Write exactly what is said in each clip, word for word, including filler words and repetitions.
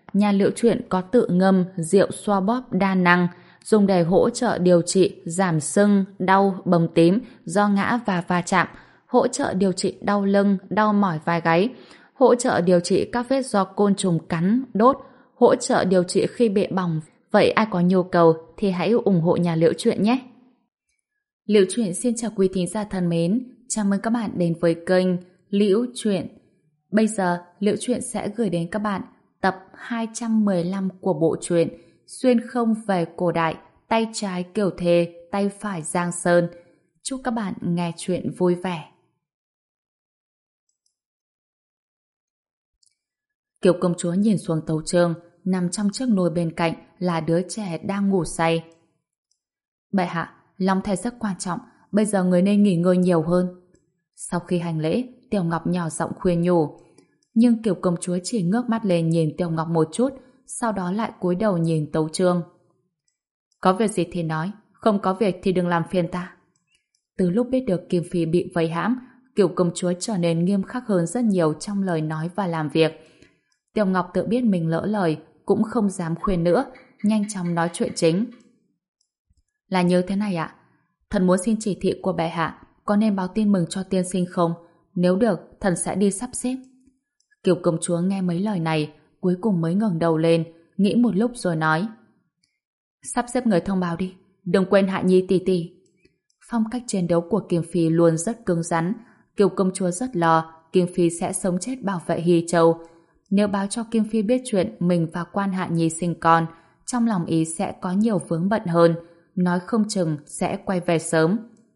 nhà Liễu Chuyện có tự ngâm rượu xoa bóp đa năng, dùng để hỗ trợ điều trị giảm sưng, đau, bầm tím do ngã và va chạm, hỗ trợ điều trị đau lưng, đau mỏi vai gáy, hỗ trợ điều trị các vết do côn trùng cắn, đốt, hỗ trợ điều trị khi bị bỏng. Vậy ai có nhu cầu thì hãy ủng hộ nhà Liễu Chuyện nhé. Liễu Chuyện xin chào quý thính giả thân mến, chào mừng các bạn đến với kênh Liễu Chuyện. Bây giờ Liễu Chuyện sẽ gửi đến các bạn tập hai trăm mười lăm của bộ truyện Xuyên không về cổ đại, tay trái Kiều Thề, tay phải Giang Sơn. Chúc các bạn nghe chuyện vui vẻ. Kiều công chúa nhìn xuống tấu chương, nằm trong chiếc nồi bên cạnh là đứa trẻ đang ngủ say. Bệ hạ, long thai rất quan trọng, bây giờ người nên nghỉ ngơi nhiều hơn. Sau khi hành lễ, Tiểu Ngọc nhỏ giọng khuyên nhủ. Nhưng Kiều công chúa chỉ ngước mắt lên nhìn Tiểu Ngọc một chút, sau đó lại cúi đầu nhìn tấu chương. Có việc gì thì nói, không có việc thì đừng làm phiền ta. Từ lúc biết được Kim Phi bị vây hãm, Kiều công chúa trở nên nghiêm khắc hơn rất nhiều trong lời nói và làm việc. Tiểu Ngọc tự biết mình lỡ lời, cũng không dám khuyên nữa, nhanh chóng nói chuyện chính. Là như thế này ạ, thần muốn xin chỉ thị của bệ hạ, có nên báo tin mừng cho tiên sinh không? Nếu được, thần sẽ đi sắp xếp. Kiều công chúa nghe mấy lời này, cuối cùng mới ngẩng đầu lên, nghĩ một lúc rồi nói. Sắp xếp người thông báo đi, đừng quên Hạ Nhi tỷ tỷ. Phong cách chiến đấu của Kim Phi luôn rất cứng rắn, Kiều công chúa rất lo Kim Phi sẽ sống chết bảo vệ Hy Châu. Nếu báo cho Kim Phi biết chuyện mình và Quan Hạ Nhi sinh con, trong lòng ý sẽ có nhiều vướng bận hơn, nói không chừng sẽ quay về sớm.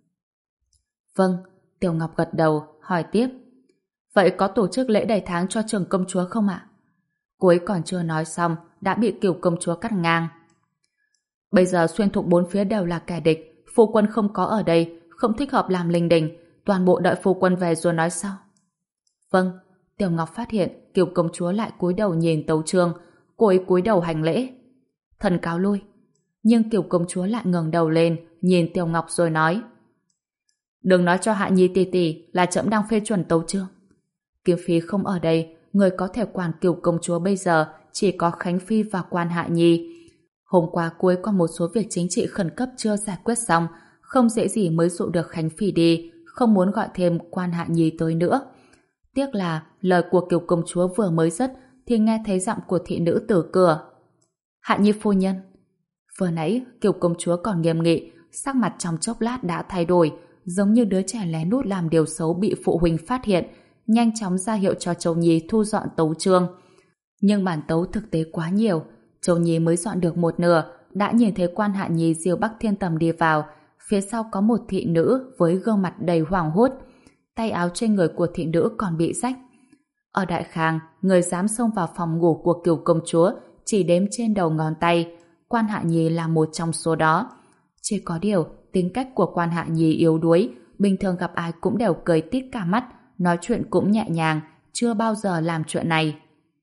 Vâng, Tiểu Ngọc gật đầu, hỏi tiếp. Vậy có tổ chức lễ đầy tháng cho trưởng công chúa không ạ? Cô ấy còn chưa nói xong, đã bị Kiều công chúa cắt ngang. Bây giờ xuyên thục bốn phía đều là kẻ địch, phu quân không có ở đây, không thích hợp làm linh đình, toàn bộ đợi phu quân về rồi nói sau. Vâng, Tiểu Ngọc phát hiện Kiều công chúa lại cúi đầu nhìn tấu chương, cô ấy cúi đầu hành lễ. Thần cáo lui. Nhưng Kiều công chúa lại ngẩng đầu lên, nhìn Tiểu Ngọc rồi nói. Đừng nói cho Hạ Nhi tỷ tỷ là trẫm đang phê chuẩn tấu chương. Kim Phi không ở đây, người có thể quản Kiều công chúa bây giờ chỉ có Khánh Phi và Quan Hạ Nhi. Hôm qua cuối có một số việc chính trị khẩn cấp chưa giải quyết xong, không dễ gì mới dụ được Khánh Phi đi, không muốn gọi thêm Quan Hạ Nhi tới nữa. Tiếc là lời của Kiều công chúa vừa mới dứt thì nghe thấy giọng của thị nữ từ cửa. Hạ Nhi phu nhân. Vừa nãy Kiều công chúa còn nghiêm nghị, sắc mặt trong chốc lát đã thay đổi, giống như đứa trẻ lén lút làm điều xấu bị phụ huynh phát hiện, nhanh chóng ra hiệu cho Châu Nhi thu dọn tấu chương. Nhưng bản tấu thực tế quá nhiều, Châu Nhi mới dọn được một nửa, đã nhìn thấy Quan Hạ Nhi diêu Bắc Thiên Tầm đi vào, phía sau có một thị nữ với gương mặt đầy hoảng hốt, tay áo trên người của thị nữ còn bị rách. Ở Đại Khang, người dám xông vào phòng ngủ của Kiều công chúa chỉ đếm trên đầu ngón tay, Quan Hạ Nhi là một trong số đó. Chỉ có điều, tính cách của Quan Hạ Nhi yếu đuối, bình thường gặp ai cũng đều cười tít cả mắt, nói chuyện cũng nhẹ nhàng, chưa bao giờ làm chuyện này.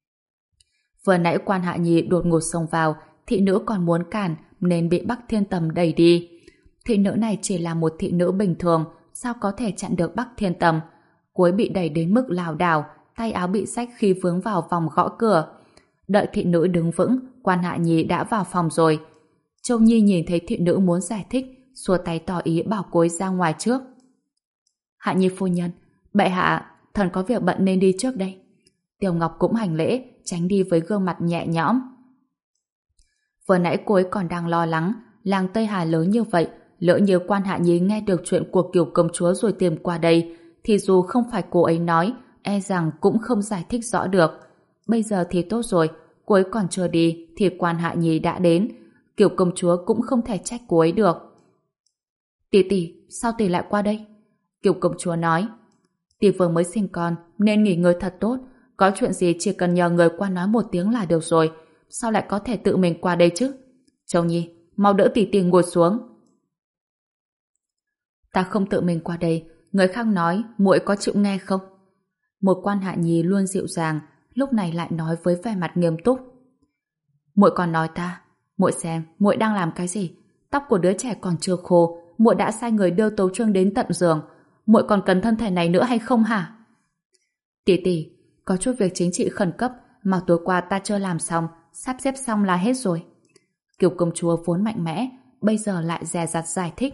Vừa nãy Quan Hạ Nhi đột ngột xông vào, thị nữ còn muốn cản nên bị Bắc Thiên Tầm đẩy đi. Thị nữ này chỉ là một thị nữ bình thường, sao có thể chặn được Bắc Thiên Tầm? Cô ấy bị đẩy đến mức lảo đảo, tay áo bị rách khi vướng vào vòng gõ cửa. Đợi thị nữ đứng vững, Quan Hạ Nhi đã vào phòng rồi. Châu Nhi nhìn thấy thị nữ muốn giải thích, xua tay tỏ ý bảo cô ấy ra ngoài trước. Hạ Nhi phu nhân, bệ hạ, thần có việc bận nên đi trước đây. Tiểu Ngọc cũng hành lễ, tránh đi với gương mặt nhẹ nhõm. Vừa nãy cô ấy còn đang lo lắng, làng Tây Hà lớn như vậy, lỡ như Quan Hạ Nhi nghe được chuyện của Kiều công chúa rồi tìm qua đây, thì dù không phải cô ấy nói, e rằng cũng không giải thích rõ được. Bây giờ thì tốt rồi, cô ấy còn chưa đi thì Quan Hạ Nhi đã đến, Kiều công chúa cũng không thể trách cô ấy được. Tỷ tỷ, sao tỷ lại qua đây? Kiều công chúa nói. Tỷ vừa mới sinh con nên nghỉ ngơi thật tốt, có chuyện gì chỉ cần nhờ người qua nói một tiếng là được rồi, sao lại có thể tự mình qua đây chứ? Châu Nhi, mau đỡ tỷ tỷ ngồi xuống. Ta không tự mình qua đây, người khác nói muội có chịu nghe không? Một Quan Hạ Nhi luôn dịu dàng, lúc này lại nói với vẻ mặt nghiêm túc. Muội còn nói ta, muội xem muội đang làm cái gì? Tóc của đứa trẻ còn chưa khô, muội đã sai người đưa tấu chương đến tận giường, muội còn cần thân thể này nữa hay không hả? Tỷ tỷ, có chút việc chính trị khẩn cấp mà tối qua ta chưa làm xong, sắp xếp xong là hết rồi. Kiều công chúa vốn mạnh mẽ, bây giờ lại dè dặt giải thích.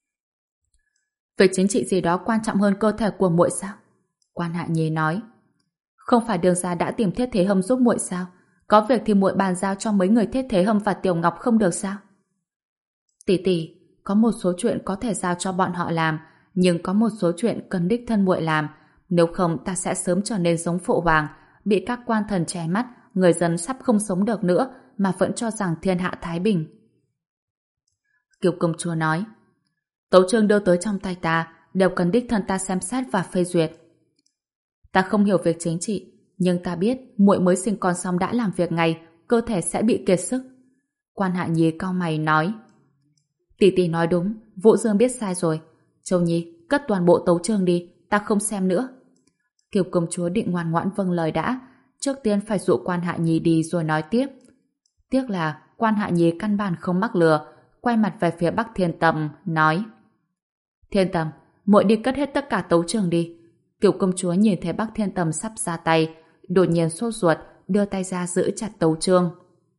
Việc chính trị gì đó quan trọng hơn cơ thể của muội sao? Quan Hạ Nhi nói. Không phải đường gia đã tìm Thiết Thế Hâm giúp muội sao? Có việc thì muội bàn giao cho mấy người Thiết Thế Hâm và Tiểu Ngọc không được sao? Tỷ tỷ, có một số chuyện có thể giao cho bọn họ làm, nhưng có một số chuyện cần đích thân muội làm, nếu không ta sẽ sớm trở nên giống phụ hoàng, bị các quan thần che mắt, người dân sắp không sống được nữa mà vẫn cho rằng thiên hạ thái bình. Kiều công chúa nói. Tấu chương đưa tới trong tay ta đều cần đích thân ta xem xét và phê duyệt. Ta không hiểu việc chính trị, nhưng ta biết muội mới sinh con xong đã làm việc ngày, cơ thể sẽ bị kiệt sức. Quan Hạ Nhi cau mày nói. Tỷ tỷ nói đúng, Vũ Dương biết sai rồi. Châu Nhi, cất toàn bộ tấu chương đi, ta không xem nữa. Kiều công chúa định ngoan ngoãn vâng lời đã, trước tiên phải dụ Quan Hạ Nhi đi rồi nói tiếp. Tiếc là Quan Hạ Nhi căn bản không mắc lừa, quay mặt về phía Bắc Thiên Tầm, nói. Thiên Tầm, muội đi cất hết tất cả tấu chương đi. Kiều công chúa nhìn thấy Bắc Thiên Tầm sắp ra tay, đột nhiên sốt ruột, đưa tay ra giữ chặt tấu chương.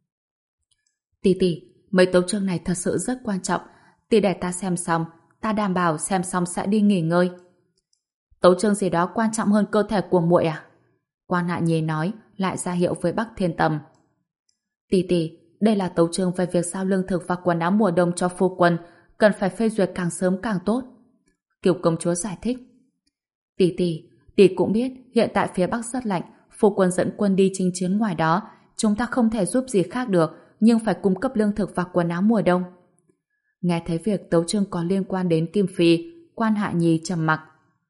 Tỷ tỷ, mấy tấu chương này thật sự rất quan trọng. Tỷ để ta xem xong, ta đảm bảo xem xong sẽ đi nghỉ ngơi. Tấu chương gì đó quan trọng hơn cơ thể của muội à? Quan Hạ Nhi nói, lại ra hiệu với Bắc Thiên Tầm. Tỷ tỷ, đây là tấu chương về việc giao lương thực và quần áo mùa đông cho phu quân, cần phải phê duyệt càng sớm càng tốt. Kiều công chúa giải thích. Tỷ tỷ, tỷ cũng biết hiện tại phía Bắc rất lạnh, phu quân dẫn quân đi chinh chiến ngoài đó, chúng ta không thể giúp gì khác được, nhưng phải cung cấp lương thực và quần áo mùa đông. Nghe thấy việc tấu chương có liên quan đến Kim Phi, Quan Hạ Nhi trầm mặc.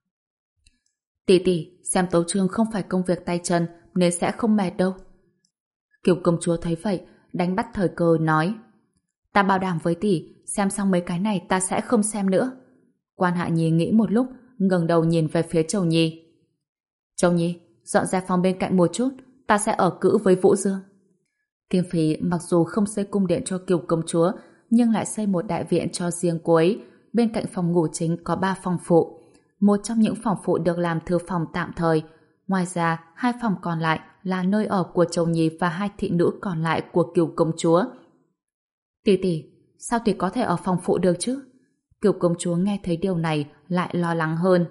Tỷ tỷ, xem tấu chương không phải công việc tay chân nên sẽ không mệt đâu. Kiều công chúa thấy vậy, đánh bắt thời cơ nói. Ta bảo đảm với tỷ, xem xong mấy cái này ta sẽ không xem nữa. Quan Hạ Nhi nghĩ một lúc, ngẩng đầu nhìn về phía Châu Nhi. Châu Nhi, dọn ra phòng bên cạnh một chút, ta sẽ ở cữ với Vũ Dương. Kim Phi mặc dù không xây cung điện cho Kiều công chúa, nhưng lại xây một đại viện cho riêng cô ấy. Bên cạnh phòng ngủ chính có ba phòng phụ. Một trong những phòng phụ được làm thư phòng tạm thời. Ngoài ra, hai phòng còn lại là nơi ở của Châu Nhi và hai thị nữ còn lại của Kiều công chúa. Tỷ tỷ, sao tỷ có thể ở phòng phụ được chứ? Kiều công chúa nghe thấy điều này lại lo lắng hơn.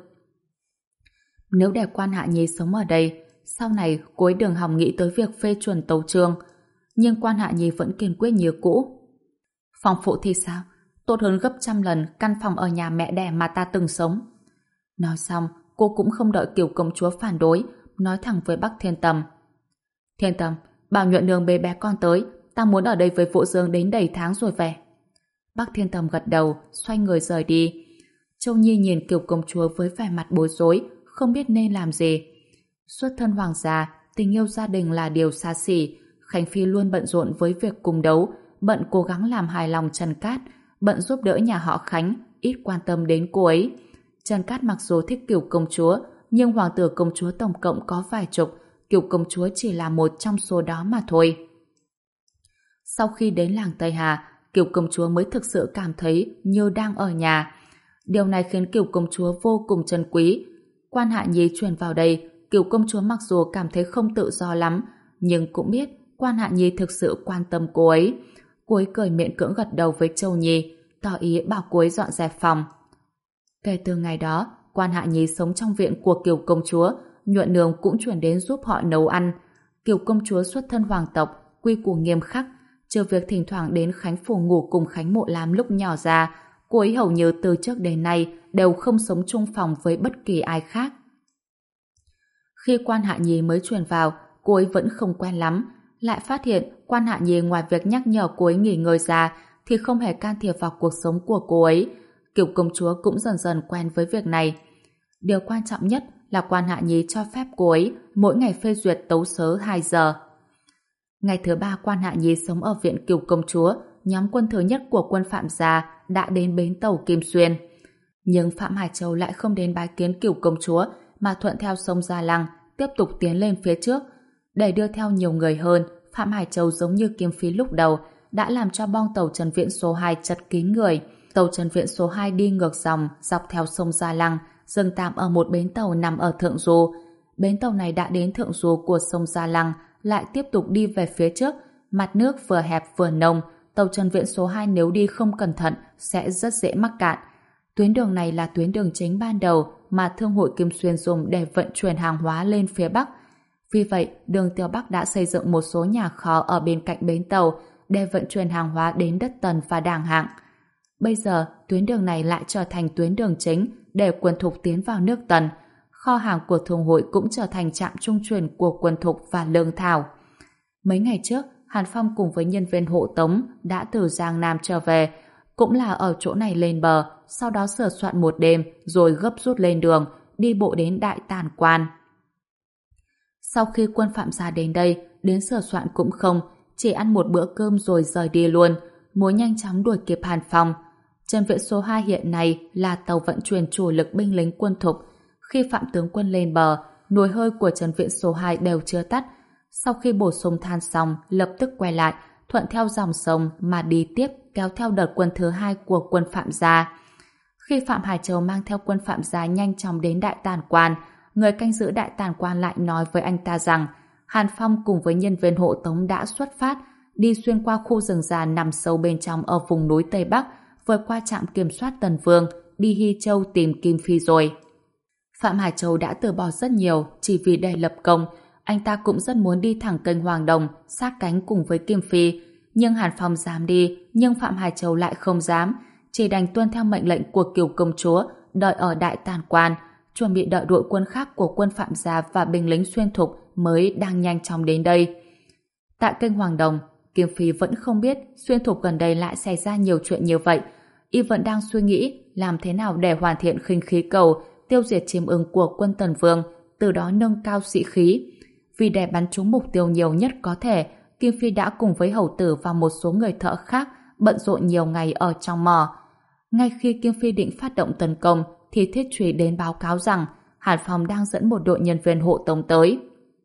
Nếu để Quan Hạ Nhi sống ở đây, sau này cô ấy đừng hòng nghĩ tới việc phê chuẩn tấu chương. Nhưng Quan Hạ Nhi vẫn kiên quyết như cũ. Phòng phụ thì sao? Tốt hơn gấp trăm lần căn phòng ở nhà mẹ đẻ mà ta từng sống. Nói xong, cô cũng không đợi Kiều công chúa phản đối, nói thẳng với Bắc Thiên Tầm. Thiên Tầm, bảo nhuận nương bế bé con tới, ta muốn ở đây với Vũ Dương đến đầy tháng rồi về. Bắc Thiên Tầm gật đầu, xoay người rời đi. Châu Nhi nhìn Kiều công chúa với vẻ mặt bối rối, không biết nên làm gì. Xuất thân hoàng gia, tình yêu gia đình là điều xa xỉ. Khánh Phi luôn bận rộn với việc cung đấu, bận cố gắng làm hài lòng Trần Cát, bận giúp đỡ nhà họ Khánh, ít quan tâm đến cô ấy. Trần Cát mặc dù thích Kiều công chúa, nhưng hoàng tử công chúa tổng cộng có vài chục, Kiều công chúa chỉ là một trong số đó mà thôi. Sau khi đến làng Tây Hà, Kiều công chúa mới thực sự cảm thấy như đang ở nhà. Điều này khiến Kiều công chúa vô cùng trân quý. Quan Hạ Nhi chuyển vào đây, Kiều công chúa mặc dù cảm thấy không tự do lắm, nhưng cũng biết Quan Hạ Nhi thực sự quan tâm cô ấy. Cô ấy cười miệng cưỡng gật đầu với Châu Nhi, tỏ ý bảo cô ấy dọn dẹp phòng. Kể từ ngày đó, Quan Hạ Nhi sống trong viện của Kiều công chúa, nhuận nương cũng chuyển đến giúp họ nấu ăn. Kiều công chúa xuất thân hoàng tộc, quy củ nghiêm khắc, trừ việc thỉnh thoảng đến Khánh phủ ngủ cùng Khánh Mộ Lam lúc nhỏ ra, cô ấy hầu như từ trước đến nay đều không sống chung phòng với bất kỳ ai khác. Khi Quan Hạ Nhi mới chuyển vào, cô ấy vẫn không quen lắm, lại phát hiện Quan Hạ Nhi ngoài việc nhắc nhở cô ấy nghỉ ngơi ra thì không hề can thiệp vào cuộc sống của cô ấy. Kiều công chúa cũng dần dần quen với việc này. Điều quan trọng nhất là Quan Hạ Nhi cho phép cô ấy mỗi ngày phê duyệt tấu sớ hai giờ. Ngày thứ ba Quan Hạ Nhi sống ở viện Kiều công chúa, nhóm quân thứ nhất của quân Phạm gia đã đến bến tàu Kim Xuyên. Nhưng Phạm Hải Châu lại không đến bái kiến Kiều công chúa mà thuận theo sông Gia Lăng tiếp tục tiến lên phía trước. Để đưa theo nhiều người hơn, Phạm Hải Châu giống như Kim Phi lúc đầu đã làm cho bong tàu Trần Viện số hai chật kín người. Tàu Trần Viện số hai đi ngược dòng dọc theo sông Gia Lăng, dừng tạm ở một bến tàu nằm ở Thượng Du. Bến tàu này đã đến Thượng Du của sông Gia Lăng, lại tiếp tục đi về phía trước mặt nước vừa hẹp vừa nông, tàu Trần Viễn số hai nếu đi không cẩn thận sẽ rất dễ mắc cạn. Tuyến đường này là tuyến đường chính ban đầu mà Thương hội Kim Xuyên dùng để vận chuyển hàng hóa lên phía Bắc. Vì vậy, đường Tiêu Bắc đã xây dựng một số nhà kho ở bên cạnh bến tàu để vận chuyển hàng hóa đến đất Tần và Đàng Hạng. Bây giờ, tuyến đường này lại trở thành tuyến đường chính để quân thục tiến vào nước Tần. Kho hàng của Thương hội cũng trở thành trạm trung chuyển của quân thục và lương thảo. Mấy ngày trước, Hàn Phong cùng với nhân viên hộ tống đã từ Giang Nam trở về, cũng là ở chỗ này lên bờ, sau đó sửa soạn một đêm rồi gấp rút lên đường, đi bộ đến Đại Tản Quan. Sau khi quân Phạm gia đến đây, đến sửa soạn cũng không, chỉ ăn một bữa cơm rồi rời đi luôn, muốn nhanh chóng đuổi kịp Hàn Phong. Trần Viễn số hai hiện nay là tàu vận chuyển chủ lực binh lính quân thục. Khi Phạm tướng quân lên bờ, nồi hơi của Trần Viễn số hai đều chưa tắt. Sau khi bổ sung than xong, lập tức quay lại, thuận theo dòng sông mà đi tiếp kéo theo đợt quân thứ hai của quân Phạm gia. Khi Phạm Hải Châu mang theo quân Phạm gia nhanh chóng đến Đại Tản Quan, người canh giữ Đại Tản Quan lại nói với anh ta rằng Hàn Phong cùng với nhân viên hộ tống đã xuất phát, đi xuyên qua khu rừng già nằm sâu bên trong ở vùng núi Tây Bắc, vượt qua trạm kiểm soát Tần Vương, đi Hy Châu tìm Kim Phi rồi. Phạm Hải Châu đã từ bỏ rất nhiều chỉ vì để lập công. Anh ta cũng rất muốn đi thẳng kênh Hoàng Đồng, sát cánh cùng với Kim Phi. Nhưng Hàn Phong dám đi, nhưng Phạm Hải Châu lại không dám, chỉ đành tuân theo mệnh lệnh của Kiều công chúa, đợi ở Đại Tản Quan, chuẩn bị đợi đội quân khác của quân Phạm gia và binh lính xuyên thục mới đang nhanh chóng đến đây. Tại kênh Hoàng Đồng, Kim Phi vẫn không biết xuyên thục gần đây lại xảy ra nhiều chuyện như vậy. Y vẫn đang suy nghĩ làm thế nào để hoàn thiện khinh khí cầu, tiêu diệt chiêm ưng của quân Tần Vương, từ đó nâng cao sĩ khí. Vì để bắn trúng mục tiêu nhiều nhất có thể, Kim Phi đã cùng với hầu tử và một số người thợ khác bận rộn nhiều ngày ở trong mỏ. Ngay khi Kim Phi định phát động tấn công, thì Thiết Trùy đến báo cáo rằng Hàn Phong đang dẫn một đội nhân viên hộ tống tới.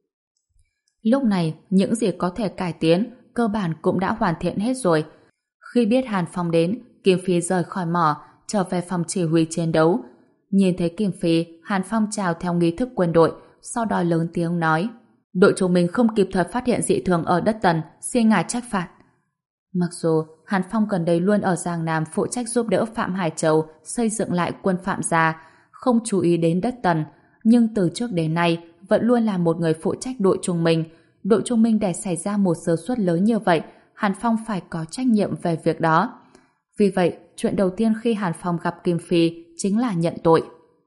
Lúc này, những gì có thể cải tiến, cơ bản cũng đã hoàn thiện hết rồi. Khi biết Hàn Phong đến, Kim Phi rời khỏi mỏ, trở về phòng chỉ huy chiến đấu. Nhìn thấy Kim Phi, Hàn Phong chào theo nghi thức quân đội, sau đó lớn tiếng nói: đội chúng mình không kịp thời phát hiện dị thường ở đất Tần, xin ngài trách phạt. Mặc dù Hàn Phong gần đây luôn ở Giang Nam phụ trách giúp đỡ Phạm Hải Châu xây dựng lại quân Phạm gia, không chú ý đến đất Tần, nhưng từ trước đến nay vẫn luôn là một người phụ trách đội trung minh. Đội trung minh để xảy ra một sơ suất lớn như vậy, Hàn Phong phải có trách nhiệm về việc đó. Vì vậy, chuyện đầu tiên khi Hàn Phong gặp Kim Phi chính là nhận tội.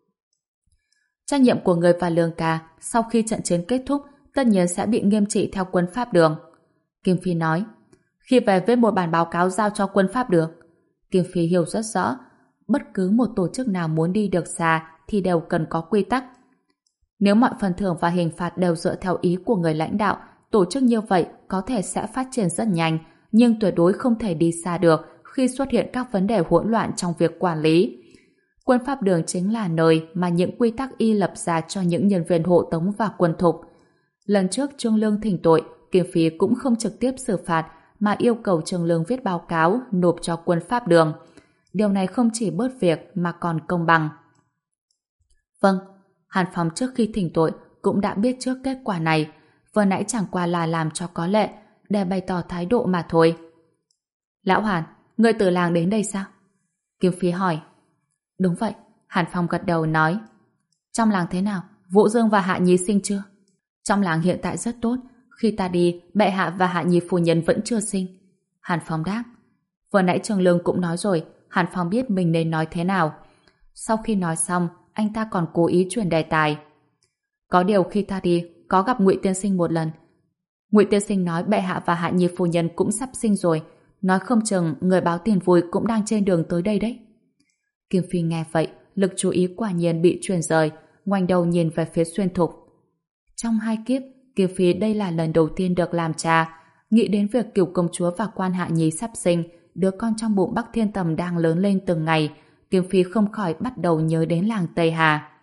Trách nhiệm của người và Lương Ca sau khi trận chiến kết thúc tất nhiên sẽ bị nghiêm trị theo quân Pháp Đường. Kim Phi nói: khi về với một bản báo cáo giao cho quân Pháp Đường. Kim Phi hiểu rất rõ, bất cứ một tổ chức nào muốn đi được xa thì đều cần có quy tắc. Nếu mọi phần thưởng và hình phạt đều dựa theo ý của người lãnh đạo, tổ chức như vậy có thể sẽ phát triển rất nhanh, nhưng tuyệt đối không thể đi xa được khi xuất hiện các vấn đề hỗn loạn trong việc quản lý. Quân Pháp Đường chính là nơi mà những quy tắc y lập ra cho những nhân viên hộ tống và quân thục. Lần trước Trương Lương thỉnh tội, Kim Phi cũng không trực tiếp xử phạt mà yêu cầu Trương Lương viết báo cáo nộp cho quân Pháp Đường. Điều này không chỉ bớt việc mà còn công bằng. Vâng, Hàn Phong trước khi thỉnh tội cũng đã biết trước kết quả này, vừa nãy chẳng qua là làm cho có lệ để bày tỏ thái độ mà thôi. Lão Hàn, người từ làng đến đây sao? Kim Phi hỏi. Đúng vậy, Hàn Phong gật đầu nói. Trong làng thế nào? Vũ Dương và Hạ Nhi sinh chưa? Trong làng hiện tại rất tốt. Khi ta đi, bệ hạ và Hạ Nhi phu nhân vẫn chưa sinh. Hàn Phong đáp. Vừa nãy Trương Lương cũng nói rồi, Hàn Phong biết mình nên nói thế nào. Sau khi nói xong, anh ta còn cố ý chuyển đề tài. Có điều khi ta đi, có gặp Ngụy Tiên Sinh một lần. Ngụy Tiên Sinh nói bệ hạ và Hạ Nhi phu nhân cũng sắp sinh rồi. Nói không chừng người báo tin vui cũng đang trên đường tới đây đấy. Kim Phi nghe vậy, lực chú ý quả nhiên bị chuyển rời, ngoảnh đầu nhìn về phía Xuyên Thục. Trong hai kiếp, Kim Phi đây là lần đầu tiên được làm cha. Nghĩ đến việc Cửu công chúa và Quan Hạ Nhi sắp sinh, đứa con trong bụng Bắc Thiên Tầm đang lớn lên từng ngày, Kim Phi không khỏi bắt đầu nhớ đến làng Tây Hà.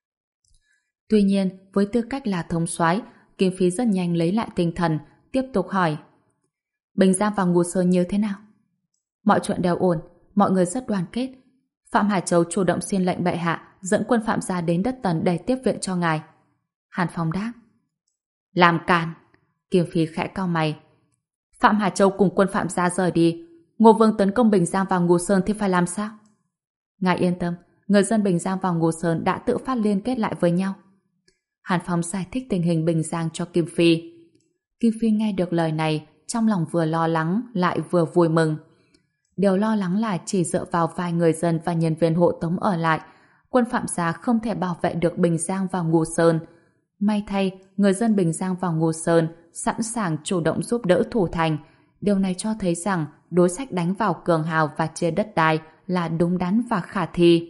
Tuy nhiên, với tư cách là thống soái, Kim Phi rất nhanh lấy lại tinh thần, tiếp tục hỏi: Bình Giang và Ngũ Sơn như thế nào? Mọi chuyện đều ổn, mọi người rất đoàn kết. Phạm Hải Châu chủ động xin lệnh bệ hạ dẫn quân Phạm gia đến đất Tần để tiếp viện cho ngài. Hàn Phong đáp. Làm càn! Kim Phi khẽ cau mày. Phạm Hà Châu cùng quân Phạm gia rời đi, Ngô Vương tấn công Bình Giang và Ngô Sơn thì phải làm sao? Ngài yên tâm, người dân Bình Giang và Ngô Sơn đã tự phát liên kết lại với nhau. Hàn Phong giải thích tình hình Bình Giang cho Kim Phi. Kim Phi nghe được lời này, trong lòng vừa lo lắng lại vừa vui mừng. Điều lo lắng là chỉ dựa vào vài người dân và nhân viên hộ tống ở lại, quân Phạm gia không thể bảo vệ được Bình Giang và Ngô Sơn. May thay, người dân Bình Giang và Ngô Sơn sẵn sàng chủ động giúp đỡ thủ thành. Điều này cho thấy rằng đối sách đánh vào cường hào và chia đất đai là đúng đắn và khả thi.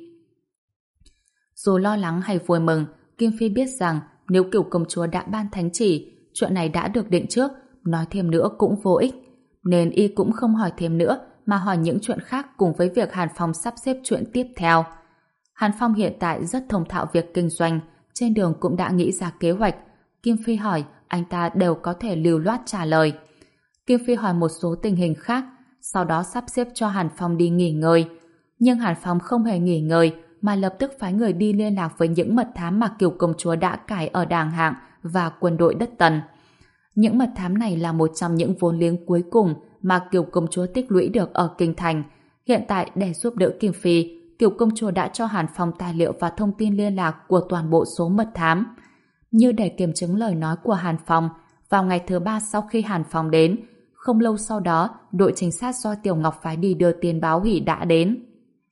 Dù lo lắng hay vui mừng, Kim Phi biết rằng nếu Cửu công chúa đã ban thánh chỉ, chuyện này đã được định trước, nói thêm nữa cũng vô ích. Nên y cũng không hỏi thêm nữa, mà hỏi những chuyện khác cùng với việc Hàn Phong sắp xếp chuyện tiếp theo. Hàn Phong hiện tại rất thông thạo việc kinh doanh, trên đường cũng đã nghĩ ra kế hoạch. Kim Phi hỏi, anh ta đều có thể lưu loát trả lời. Kim Phi hỏi một số tình hình khác, sau đó sắp xếp cho Hàn Phong đi nghỉ ngơi. Nhưng Hàn Phong không hề nghỉ ngơi, mà lập tức phái người đi liên lạc với những mật thám mà Kiều công chúa đã cài ở Đàng Hạng và quân đội đất Tần. Những mật thám này là một trong những vốn liếng cuối cùng mà Kiều công chúa tích lũy được ở Kinh Thành. Hiện tại, để giúp đỡ Kim Phi, Kiều công chúa đã cho Hàn Phong tài liệu và thông tin liên lạc của toàn bộ số mật thám. Như để kiểm chứng lời nói của Hàn Phong, vào ngày thứ ba sau khi Hàn Phong đến, không lâu sau đó, đội trinh sát do Tiểu Ngọc phái đi đưa tiền báo hỷ đã đến.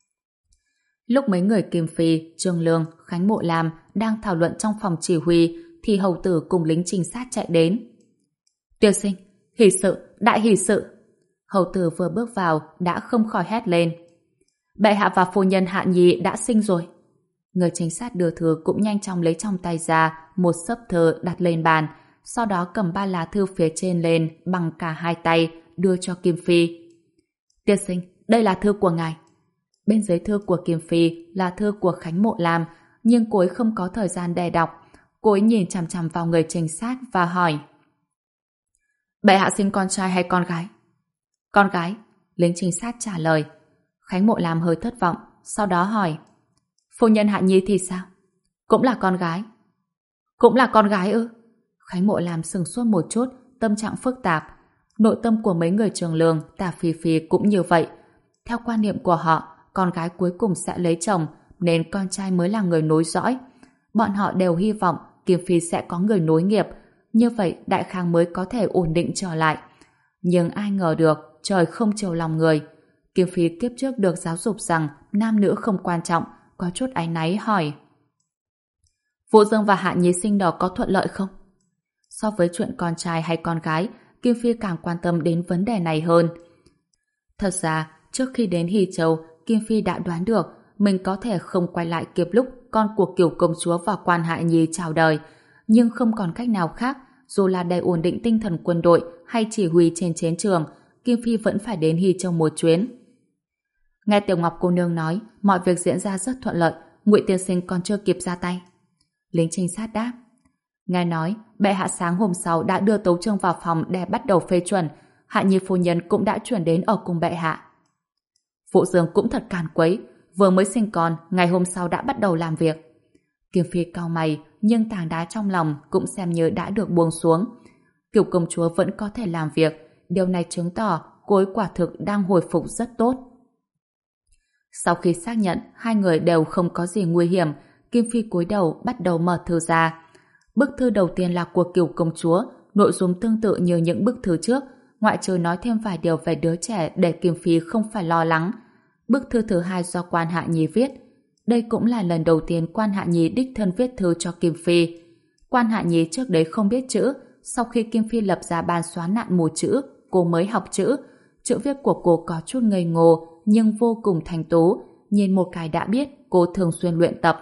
Lúc mấy người Kim Phi, Trương Lương, Khánh Mộ Lam đang thảo luận trong phòng chỉ huy, thì hầu tử cùng lính trinh sát chạy đến. Tiên sinh, hỷ sự, đại hỷ sự. Hầu tử vừa bước vào đã không khỏi hét lên. Bệ hạ và phu nhân Hạ Nhi đã sinh rồi. Người trinh sát đưa thư cũng nhanh chóng lấy trong tay ra một xấp thư đặt lên bàn, sau đó cầm ba lá thư phía trên lên bằng cả hai tay đưa cho Kim Phi. Tiên sinh, đây là thư của ngài. Bên dưới thư của Kim Phi là thư của Khánh Mộ Lam, nhưng cô ấy không có thời gian để đọc. Cô ấy nhìn chằm chằm vào người trinh sát và hỏi. Bệ hạ sinh con trai hay con gái? Con gái, lính trinh sát trả lời. Khánh Mộ Lam hơi thất vọng, sau đó hỏi. Phu nhân Hạ Nhi thì sao? Cũng là con gái. Cũng là con gái ư? Khánh Mộ Lam sừng sốt một chút, tâm trạng phức tạp. Nội tâm của mấy người Trường Lương, Tả Phi Phi cũng như vậy. Theo quan niệm của họ, con gái cuối cùng sẽ lấy chồng, nên con trai mới là người nối dõi. Bọn họ đều hy vọng Kim Phi sẽ có người nối nghiệp, như vậy Đại Khang mới có thể ổn định trở lại. Nhưng ai ngờ được, trời không chiều lòng người. Kim Phi kiếp trước được giáo dục rằng nam nữ không quan trọng, có chút áy náy hỏi. Vũ Dương và Hạ Nhi sinh đó có thuận lợi không? So với chuyện con trai hay con gái, Kim Phi càng quan tâm đến vấn đề này hơn. Thật ra, trước khi đến Hy Châu, Kim Phi đã đoán được mình có thể không quay lại kịp lúc con của Kiều công chúa và Quan Hạ Nhi chào đời, nhưng không còn cách nào khác, dù là để ổn định tinh thần quân đội hay chỉ huy trên chiến trường, Kim Phi vẫn phải đến Hy Châu một chuyến. Nghe Tiểu Ngọc cô nương nói, mọi việc diễn ra rất thuận lợi, Ngụy tiên sinh còn chưa kịp ra tay. Lính trinh sát đáp. Nghe nói, bệ hạ sáng hôm sau đã đưa tấu chương vào phòng để bắt đầu phê chuẩn, Hạ Nhi phu nhân cũng đã chuyển đến ở cùng bệ hạ. Vũ Dương cũng thật càn quấy, vừa mới sinh con, ngày hôm sau đã bắt đầu làm việc. Kim Phi cau mày, nhưng tảng đá trong lòng cũng xem như đã được buông xuống. Kiều công chúa vẫn có thể làm việc, điều này chứng tỏ cô ấy quả thực đang hồi phục rất tốt. Sau khi xác nhận hai người đều không có gì nguy hiểm, Kim Phi cúi đầu bắt đầu mở thư ra. Bức thư đầu tiên là của Kiều công chúa, nội dung tương tự như những bức thư trước, ngoại trừ nói thêm vài điều về đứa trẻ để Kim Phi không phải lo lắng. Bức thư thứ hai do Quan Hạ Nhi viết. Đây cũng là lần đầu tiên Quan Hạ Nhi đích thân viết thư cho Kim Phi. Quan Hạ Nhi trước đấy không biết chữ, sau khi Kim Phi lập ra ban xóa nạn mù chữ, cô mới học chữ. Chữ viết của cô có chút ngây ngô, nhưng vô cùng thanh tú, nhìn một cái đã biết cô thường xuyên luyện tập.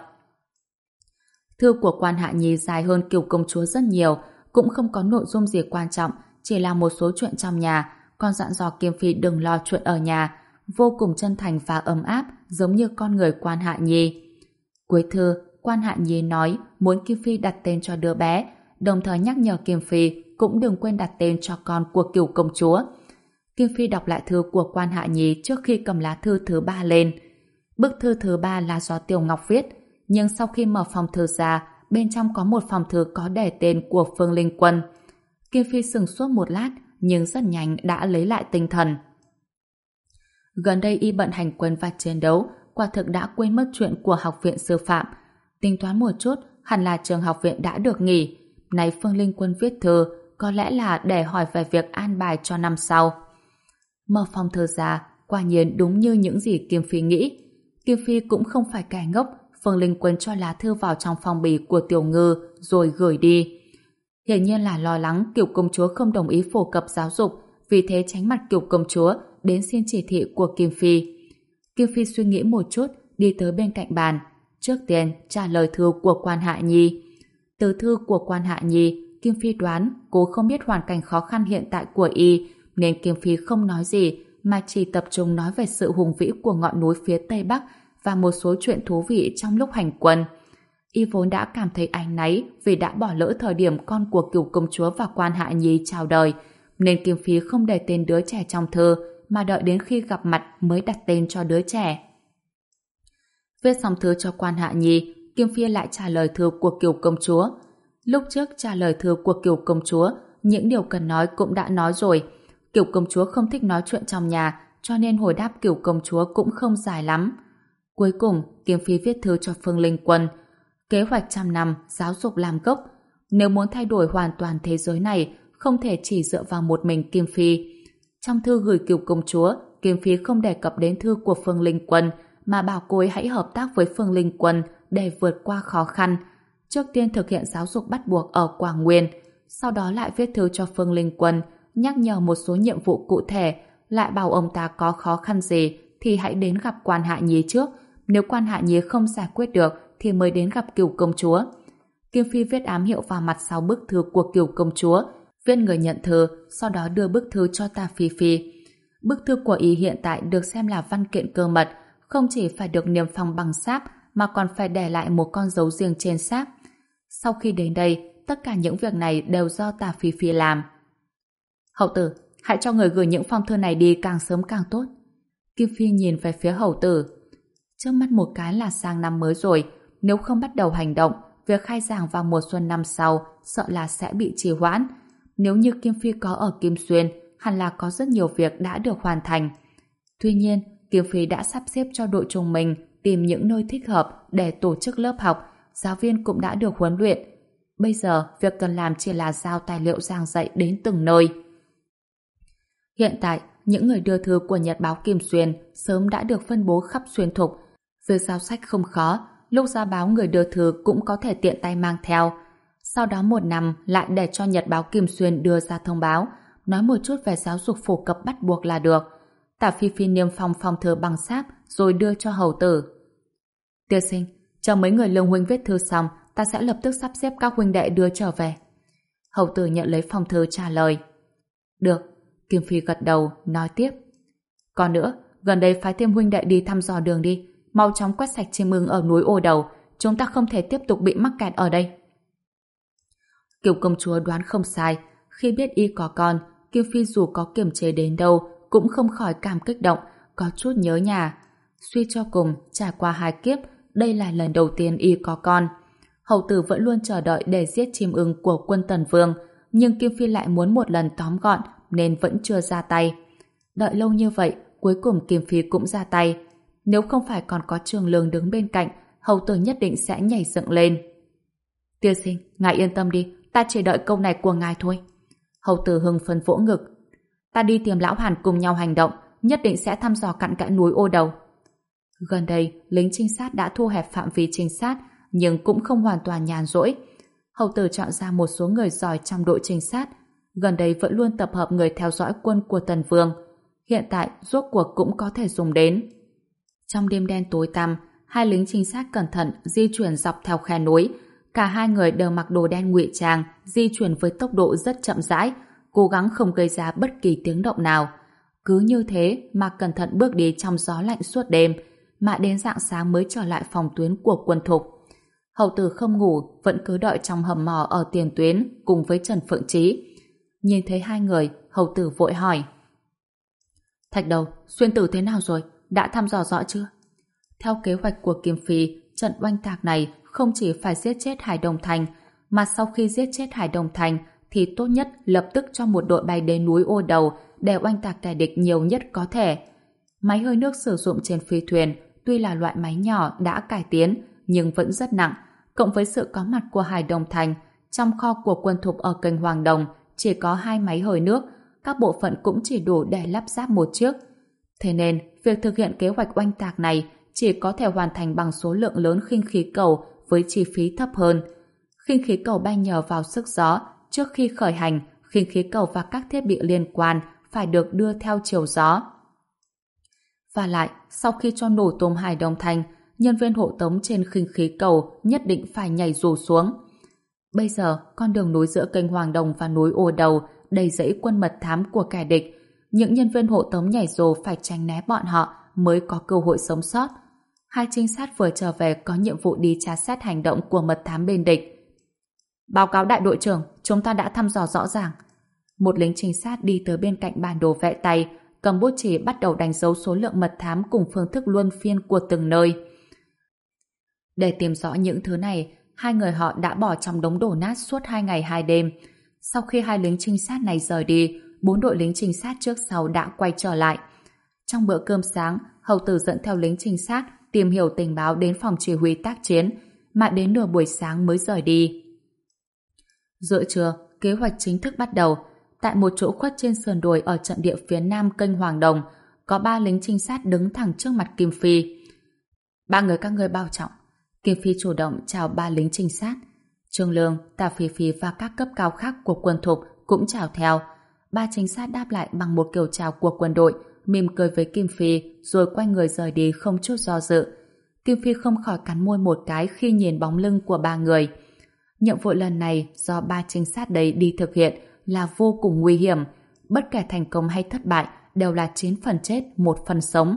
Thư của Quan Hạ Nhi dài hơn Kiều công chúa rất nhiều, cũng không có nội dung gì quan trọng, chỉ là một số chuyện trong nhà, còn dặn dò Kim Phi đừng lo chuyện ở nhà, vô cùng chân thành và ấm áp, giống như con người Quan Hạ Nhi. Cuối thư, Quan Hạ Nhi nói muốn Kim Phi đặt tên cho đứa bé, đồng thời nhắc nhở Kim Phi cũng đừng quên đặt tên cho con của Kiều công chúa. Kim Phi đọc lại thư của Quan Hạ Nhi trước khi cầm lá thư thứ ba lên. Bức thư thứ ba là do Tiểu Ngọc viết, nhưng sau khi mở phòng thư ra, bên trong có một phòng thư có để tên của Phương Linh Quân. Kim Phi sừng sốt một lát, nhưng rất nhanh đã lấy lại tinh thần. Gần đây y bận hành quân và chiến đấu, quả thực đã quên mất chuyện của học viện sư phạm. Tính toán một chút, hẳn là trường học viện đã được nghỉ. Này Phương Linh Quân viết thư, có lẽ là để hỏi về việc an bài cho năm sau. Mở phong thư ra, quả nhiên đúng như những gì Kim Phi nghĩ. Kim Phi cũng không phải kẻ ngốc, Phương Linh Quân cho lá thư vào trong phong bì của Tiểu Ngư rồi gửi đi. Hiển nhiên là lo lắng Kiều công chúa không đồng ý phổ cập giáo dục, vì thế tránh mặt Kiều công chúa đến xin chỉ thị của Kim Phi. Kim Phi suy nghĩ một chút, đi tới bên cạnh bàn. Trước tiên trả lời thư của Quan Hạ Nhi. Từ thư của Quan Hạ Nhi, Kim Phi đoán cô không biết hoàn cảnh khó khăn hiện tại của y, nên Kim Phi không nói gì mà chỉ tập trung nói về sự hùng vĩ của ngọn núi phía Tây Bắc và một số chuyện thú vị trong lúc hành quân. Y vốn đã cảm thấy áy náy vì đã bỏ lỡ thời điểm con của Cửu công chúa và Quan Hạ Nhi chào đời, nên Kim Phi không để tên đứa trẻ trong thư mà đợi đến khi gặp mặt mới đặt tên cho đứa trẻ. Viết xong thư cho Quan Hạ Nhi, Kim Phi lại trả lời thư của Cửu công chúa. Lúc trước trả lời thư của Cửu công chúa, những điều cần nói cũng đã nói rồi. Cửu công chúa không thích nói chuyện trong nhà, cho nên hồi đáp Cửu công chúa cũng không dài lắm. Cuối cùng, Kim Phi viết thư cho Phương Linh Quân. Kế hoạch trăm năm, giáo dục làm gốc. Nếu muốn thay đổi hoàn toàn thế giới này, không thể chỉ dựa vào một mình Kim Phi. Trong thư gửi Cửu công chúa, Kim Phi không đề cập đến thư của Phương Linh Quân, mà bảo cô ấy hãy hợp tác với Phương Linh Quân để vượt qua khó khăn. Trước tiên thực hiện giáo dục bắt buộc ở Quảng Nguyên, sau đó lại viết thư cho Phương Linh Quân, nhắc nhở một số nhiệm vụ cụ thể, lại bảo ông ta có khó khăn gì thì hãy đến gặp Quan Hạ Nhi trước, nếu Quan Hạ Nhi không giải quyết được thì mới đến gặp Cửu công chúa. Kim Phi viết ám hiệu vào mặt sau bức thư của Cửu công chúa, viết người nhận thư, sau đó đưa bức thư cho Tả Phi Phi. Bức thư của y hiện tại được xem là văn kiện cơ mật, không chỉ phải được niêm phong bằng sáp mà còn phải để lại một con dấu riêng trên sáp. Sau khi đến đây, tất cả những việc này đều do Tả Phi Phi làm. Hậu tử, hãy cho người gửi những phong thư này đi càng sớm càng tốt. Kim Phi nhìn về phía hầu tử. Trước mắt một cái là sang năm mới rồi, nếu không bắt đầu hành động, việc khai giảng vào mùa xuân năm sau sợ là sẽ bị trì hoãn. Nếu như Kim Phi có ở Kim Xuyên, hẳn là có rất nhiều việc đã được hoàn thành. Tuy nhiên, Kim Phi đã sắp xếp cho đội chúng mình tìm những nơi thích hợp để tổ chức lớp học, giáo viên cũng đã được huấn luyện. Bây giờ, việc cần làm chỉ là giao tài liệu giảng dạy đến từng nơi. Hiện tại, những người đưa thư của Nhật báo Kim Xuyên sớm đã được phân bố khắp xuyên thục. Việc giao sách không khó, lúc ra báo người đưa thư cũng có thể tiện tay mang theo. Sau đó một năm lại để cho Nhật báo Kim Xuyên đưa ra thông báo, nói một chút về giáo dục phổ cập bắt buộc là được. Tả Phi Phi niêm phong phong thư bằng sáp rồi đưa cho hầu tử. Tiên sinh, chờ mấy người Lương huynh viết thư xong, ta sẽ lập tức sắp xếp các huynh đệ đưa trở về. Hầu tử nhận lấy phong thư trả lời. Được, Kim Phi gật đầu, nói tiếp. Còn nữa, gần đây phái thêm huynh đệ đi thăm dò đường đi, mau chóng quét sạch chim ưng ở núi Ô Đầu, chúng ta không thể tiếp tục bị mắc kẹt ở đây. Kiều công chúa đoán không sai, khi biết y có con, Kim Phi dù có kiềm chế đến đâu cũng không khỏi cảm kích động, có chút nhớ nhà. Suy cho cùng, trải qua hai kiếp, đây là lần đầu tiên y có con. Hầu tử vẫn luôn chờ đợi để giết chim ưng của quân Tần Vương, nhưng Kim Phi lại muốn một lần tóm gọn nên vẫn chưa ra tay. Đợi lâu như vậy, cuối cùng Kim Phi cũng ra tay. Nếu không phải còn có Trường Lương đứng bên cạnh, hầu tử nhất định sẽ nhảy dựng lên. Tiên sinh, ngài yên tâm đi, ta chỉ đợi câu này của ngài thôi. Hầu tử hưng phấn vỗ ngực. Ta đi tìm Lão Hàn cùng nhau hành động, nhất định sẽ thăm dò cặn kẽ núi Ô Đầu. Gần đây, lính trinh sát đã thu hẹp phạm vi trinh sát, nhưng cũng không hoàn toàn nhàn rỗi. Hầu tử chọn ra một số người giỏi trong đội trinh sát, gần đây vẫn luôn tập hợp người theo dõi quân của Tần Vương. Hiện tại, rốt cuộc cũng có thể dùng đến. Trong đêm đen tối tăm, hai lính trinh sát cẩn thận di chuyển dọc theo khe núi. Cả hai người đều mặc đồ đen ngụy trang, di chuyển với tốc độ rất chậm rãi, cố gắng không gây ra bất kỳ tiếng động nào. Cứ như thế mà cẩn thận bước đi trong gió lạnh suốt đêm, mà đến rạng sáng mới trở lại phòng tuyến của quân thục. Hầu tử không ngủ, vẫn cứ đợi trong hầm mỏ ở tiền tuyến cùng với Trần Phượng Trí. Nhìn thấy hai người, hầu tử vội hỏi. Thạch Đầu, Xuyên Tử thế nào rồi? Đã thăm dò rõ chưa? Theo kế hoạch của Kim Phi, trận oanh tạc này không chỉ phải giết chết Hải Đồng Thành, mà sau khi giết chết Hải Đồng Thành thì tốt nhất lập tức cho một đội bay đến núi Ô Đầu để oanh tạc kẻ địch nhiều nhất có thể. Máy hơi nước sử dụng trên phi thuyền tuy là loại máy nhỏ đã cải tiến nhưng vẫn rất nặng, cộng với sự có mặt của Hải Đồng Thành, trong kho của quân thục ở kênh Hoàng Đồng chỉ có hai máy hơi nước, các bộ phận cũng chỉ đủ để lắp ráp một chiếc. Thế nên, việc thực hiện kế hoạch oanh tạc này chỉ có thể hoàn thành bằng số lượng lớn khinh khí cầu với chi phí thấp hơn. Khinh khí cầu bay nhờ vào sức gió, trước khi khởi hành, khinh khí cầu và các thiết bị liên quan phải được đưa theo chiều gió. Và lại, sau khi cho nổ tung Hải Đồng Thành, nhân viên hộ tống trên khinh khí cầu nhất định phải nhảy dù xuống. Bây giờ, con đường nối giữa kênh Hoàng Đồng và núi Ô Đầu đầy rẫy quân mật thám của kẻ địch. Những nhân viên hộ tống nhảy dù phải tránh né bọn họ mới có cơ hội sống sót. Hai trinh sát vừa trở về có nhiệm vụ đi tra xét hành động của mật thám bên địch. Báo cáo đại đội trưởng, chúng ta đã thăm dò rõ ràng. Một lính trinh sát đi tới bên cạnh bản đồ vẽ tay, cầm bút chì bắt đầu đánh dấu số lượng mật thám cùng phương thức luân phiên của từng nơi. Để tìm rõ những thứ này, hai người họ đã bỏ trong đống đổ nát suốt hai ngày hai đêm. Sau khi hai lính trinh sát này rời đi, bốn đội lính trinh sát trước sau đã quay trở lại. Trong bữa cơm sáng, Hầu Tử dẫn theo lính trinh sát tìm hiểu tình báo đến phòng chỉ huy tác chiến, mà đến nửa buổi sáng mới rời đi. Giữa trưa, kế hoạch chính thức bắt đầu. Tại một chỗ khuất trên sườn đồi ở trận địa phía nam kênh Hoàng Đồng, có ba lính trinh sát đứng thẳng trước mặt Kim Phi. Ba người các ngươi bảo trọng. Kim Phi chủ động chào ba lính trinh sát. Trương Lương, Tả Phi Phi và các cấp cao khác của quân thục cũng chào theo. Ba trinh sát đáp lại bằng một kiểu chào của quân đội, mỉm cười với Kim Phi rồi quay người rời đi không chút do dự. Kim Phi không khỏi cắn môi một cái khi nhìn bóng lưng của ba người. Nhiệm vụ lần này do ba trinh sát đấy đi thực hiện là vô cùng nguy hiểm. Bất kể thành công hay thất bại đều là chín phần chết, một phần sống.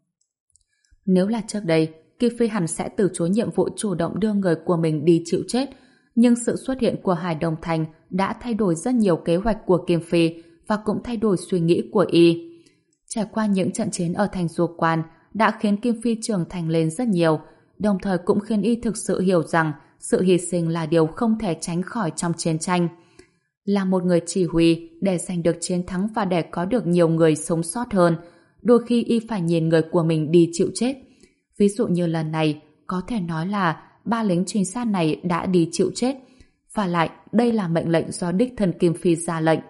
Nếu là trước đây, Kim Phi hẳn sẽ từ chối nhiệm vụ chủ động đưa người của mình đi chịu chết. Nhưng sự xuất hiện của Hải Đồng Thành đã thay đổi rất nhiều kế hoạch của Kim Phi và cũng thay đổi suy nghĩ của y. Trải qua những trận chiến ở thành Du Quan đã khiến Kim Phi trưởng thành lên rất nhiều, đồng thời cũng khiến y thực sự hiểu rằng sự hy sinh là điều không thể tránh khỏi trong chiến tranh. Là một người chỉ huy, để giành được chiến thắng và để có được nhiều người sống sót hơn, đôi khi y phải nhìn người của mình đi chịu chết. Ví dụ như lần này, có thể nói là ba lính trinh sát này đã đi chịu chết. Và lại, đây là mệnh lệnh do đích thân Kim Phi ra lệnh.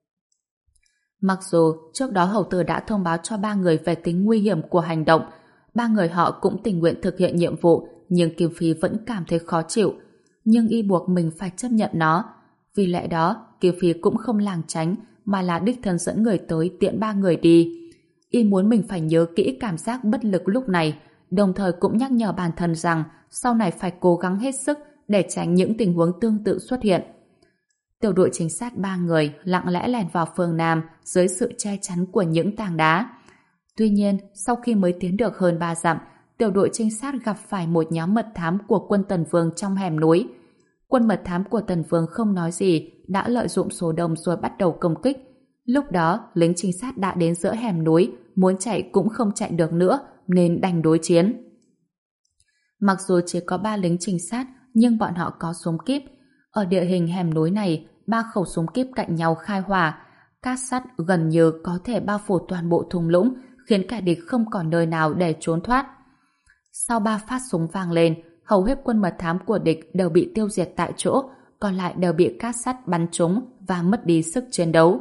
Mặc dù trước đó Hầu Tử đã thông báo cho ba người về tính nguy hiểm của hành động, ba người họ cũng tình nguyện thực hiện nhiệm vụ, nhưng Kim Phi vẫn cảm thấy khó chịu. Nhưng y buộc mình phải chấp nhận nó. Vì lẽ đó, Kim Phi cũng không lảng tránh, mà là đích thân dẫn người tới tiện ba người đi. Y muốn mình phải nhớ kỹ cảm giác bất lực lúc này, đồng thời cũng nhắc nhở bản thân rằng sau này phải cố gắng hết sức để tránh những tình huống tương tự xuất hiện. Tiểu đội trinh sát ba người lặng lẽ lẻn vào phương Nam dưới sự che chắn của những tảng đá. Tuy nhiên, sau khi mới tiến được hơn ba dặm, tiểu đội trinh sát gặp phải một nhóm mật thám của quân Tần Vương trong hẻm núi. Quân mật thám của Tần Vương không nói gì, đã lợi dụng số đông rồi bắt đầu công kích. Lúc đó, lính trinh sát đã đến giữa hẻm núi, muốn chạy cũng không chạy được nữa, nên đành đối chiến. Mặc dù chỉ có ba lính trinh sát, nhưng bọn họ có súng kíp. Ở địa hình hẻm núi này, ba khẩu súng kíp cạnh nhau khai hỏa. Cát sắt gần như có thể bao phủ toàn bộ thung lũng, khiến kẻ địch không còn nơi nào để trốn thoát. Sau ba phát súng vang lên, hầu hết quân mật thám của địch đều bị tiêu diệt tại chỗ, còn lại đều bị cát sắt bắn trúng và mất đi sức chiến đấu.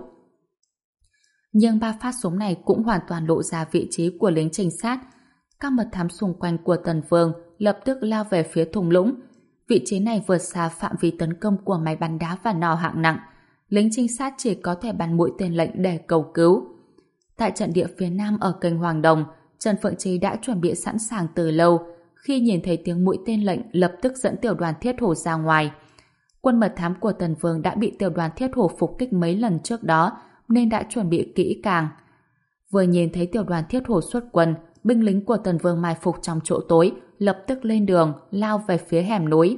Nhưng ba phát súng này cũng hoàn toàn lộ ra vị trí của lính trinh sát. Các mật thám xung quanh của Tần Vương lập tức lao về phía thung lũng. Vị trí này vượt xa phạm vi tấn công của máy bắn đá và nỏ hạng nặng. Lính trinh sát chỉ có thể bắn mũi tên lệnh để cầu cứu. Tại trận địa phía nam ở kênh Hoàng Đồng, Trần Phượng Trí đã chuẩn bị sẵn sàng từ lâu. Khi nhìn thấy tiếng mũi tên lệnh, lập tức dẫn tiểu đoàn thiết hổ ra ngoài. Quân mật thám của Tần Vương đã bị tiểu đoàn thiết hổ phục kích mấy lần trước đó, nên đã chuẩn bị kỹ càng. Vừa nhìn thấy tiểu đoàn thiết hổ xuất quân, binh lính của Tần Vương mai phục trong chỗ tối, lập tức lên đường, lao về phía hẻm núi.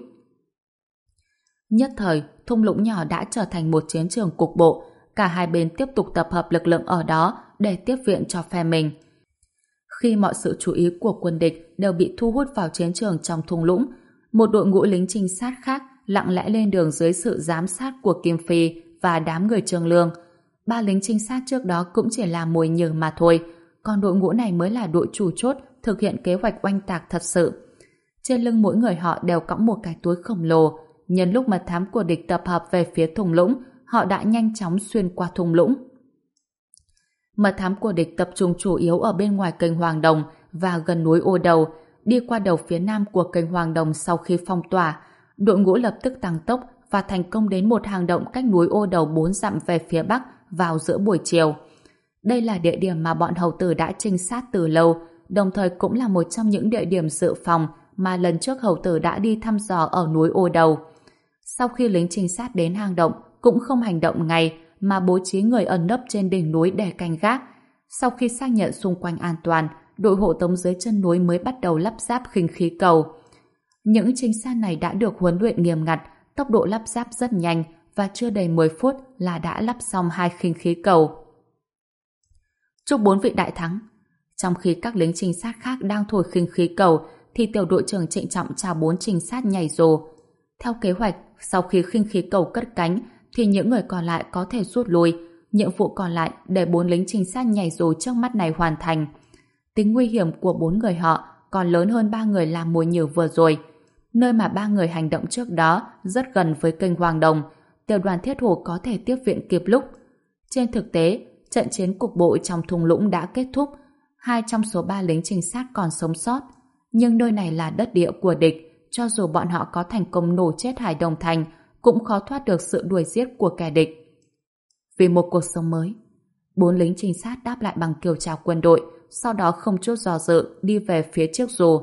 Nhất thời, thung lũng nhỏ đã trở thành một chiến trường cục bộ, cả hai bên tiếp tục tập hợp lực lượng ở đó để tiếp viện cho phe mình. Khi mọi sự chú ý của quân địch đều bị thu hút vào chiến trường trong thung lũng, một đội ngũ lính trinh sát khác lặng lẽ lên đường dưới sự giám sát của Kim Phi và đám người Trương Lương. Ba lính trinh sát trước đó cũng chỉ là mồi nhử mà thôi, còn đội ngũ này mới là đội chủ chốt thực hiện kế hoạch oanh tạc thật sự. Trên lưng mỗi người họ đều cõng một cái túi khổng lồ. Nhân lúc mật thám của địch tập hợp về phía thung lũng, họ đã nhanh chóng xuyên qua thung lũng. Mật thám của địch tập trung chủ yếu ở bên ngoài kênh Hoàng Đồng và gần núi Ô Đầu, đi qua đầu phía nam của kênh Hoàng Đồng sau khi phong tỏa. Đội ngũ lập tức tăng tốc và thành công đến một hang động cách núi Ô Đầu bốn dặm về phía bắc vào giữa buổi chiều. Đây là địa điểm mà bọn hầu tử đã trinh sát từ lâu, đồng thời cũng là một trong những địa điểm dự phòng mà lần trước hầu tử đã đi thăm dò ở núi Ô Đầu. Sau khi lính trinh sát đến hang động, cũng không hành động ngay mà bố trí người ẩn nấp trên đỉnh núi để canh gác. Sau khi xác nhận xung quanh an toàn, đội hộ tống dưới chân núi mới bắt đầu lắp ráp khinh khí cầu. Những trinh sát này đã được huấn luyện nghiêm ngặt, tốc độ lắp ráp rất nhanh và chưa đầy mười phút là đã lắp xong hai khinh khí cầu. Chúc bốn vị đại thắng. Trong khi các lính trinh sát khác đang thổi khinh khí cầu, thì tiểu đội trưởng trịnh trọng chào bốn trinh sát nhảy dù. Theo kế hoạch, sau khi khinh khí cầu cất cánh, thì những người còn lại có thể rút lui. Nhiệm vụ còn lại để bốn lính trinh sát nhảy dù trước mắt này hoàn thành. Tính nguy hiểm của bốn người họ còn lớn hơn ba người làm mồi nhử vừa rồi. Nơi mà ba người hành động trước đó rất gần với kênh Hoàng Đồng, tiểu đoàn thiết hổ có thể tiếp viện kịp lúc. Trên thực tế, trận chiến cục bộ trong thung lũng đã kết thúc. Hai trong số ba lính trinh sát còn sống sót. Nhưng nơi này là đất địa của địch, cho dù bọn họ có thành công nổ chết Hải Đồng Thành, cũng khó thoát được sự đuổi giết của kẻ địch. Vì một cuộc sống mới, bốn lính trinh sát đáp lại bằng kiểu chào quân đội, sau đó không chút do dự đi về phía chiếc dù.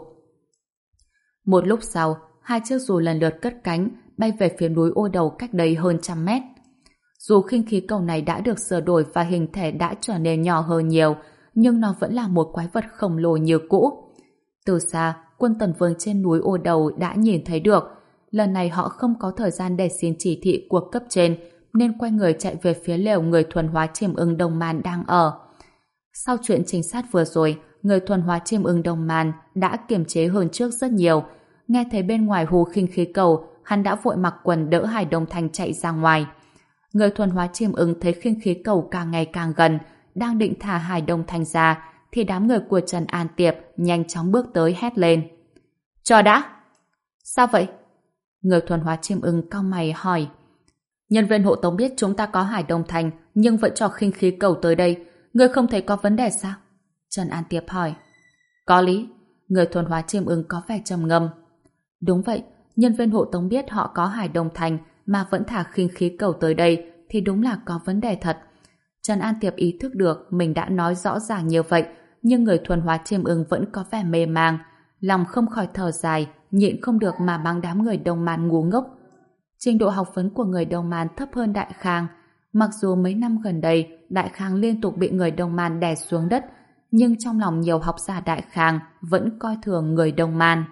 Một lúc sau, hai chiếc dù lần lượt cất cánh, bay về phía núi Ô Đầu cách đây hơn trăm mét. Dù khinh khí cầu này đã được sửa đổi và hình thể đã trở nên nhỏ hơn nhiều, nhưng nó vẫn là một quái vật khổng lồ như cũ. Từ xa, quân Tần Vương trên núi Ô Đầu đã nhìn thấy được. Lần này họ không có thời gian để xin chỉ thị của cấp trên, nên quay người chạy về phía lều người thuần hóa chiêm ưng Đông Man đang ở. Sau chuyện trinh sát vừa rồi, người thuần hóa chiêm ưng Đông Man đã kiềm chế hơn trước rất nhiều. Nghe thấy bên ngoài hù khinh khí cầu, hắn đã vội mặc quần đỡ Hải Đông Thành chạy ra ngoài. Người thuần hóa chiêm ưng thấy khinh khí cầu càng ngày càng gần, đang định thả Hải Đông Thành ra, thì đám người của Trần An Tiệp nhanh chóng bước tới hét lên. Chờ đã! Sao vậy? Người thuần hóa chiêm ưng cau mày hỏi. Nhân viên hộ tống biết chúng ta có Hải Đông Thành, nhưng vẫn cho khinh khí cầu tới đây. Ngươi không thấy có vấn đề sao? Trần An Tiệp hỏi. Có lý. Người thuần hóa chiêm ưng có vẻ trầm ngâm. Đúng vậy, nhân viên hộ tống biết họ có Hải Đông Thành mà vẫn thả khinh khí cầu tới đây thì đúng là có vấn đề thật. Trần An Tiệp ý thức được mình đã nói rõ ràng như vậy, nhưng người thuần hóa chiêm ưng vẫn có vẻ mê mang, lòng không khỏi thở dài, nhịn không được mà mang đám người Đông Man ngu ngốc. Trình độ học vấn của người Đông Man thấp hơn Đại Khang. Mặc dù mấy năm gần đây Đại Khang liên tục bị người Đông Man đè xuống đất, nhưng trong lòng nhiều học giả Đại Khang vẫn coi thường người Đông Man.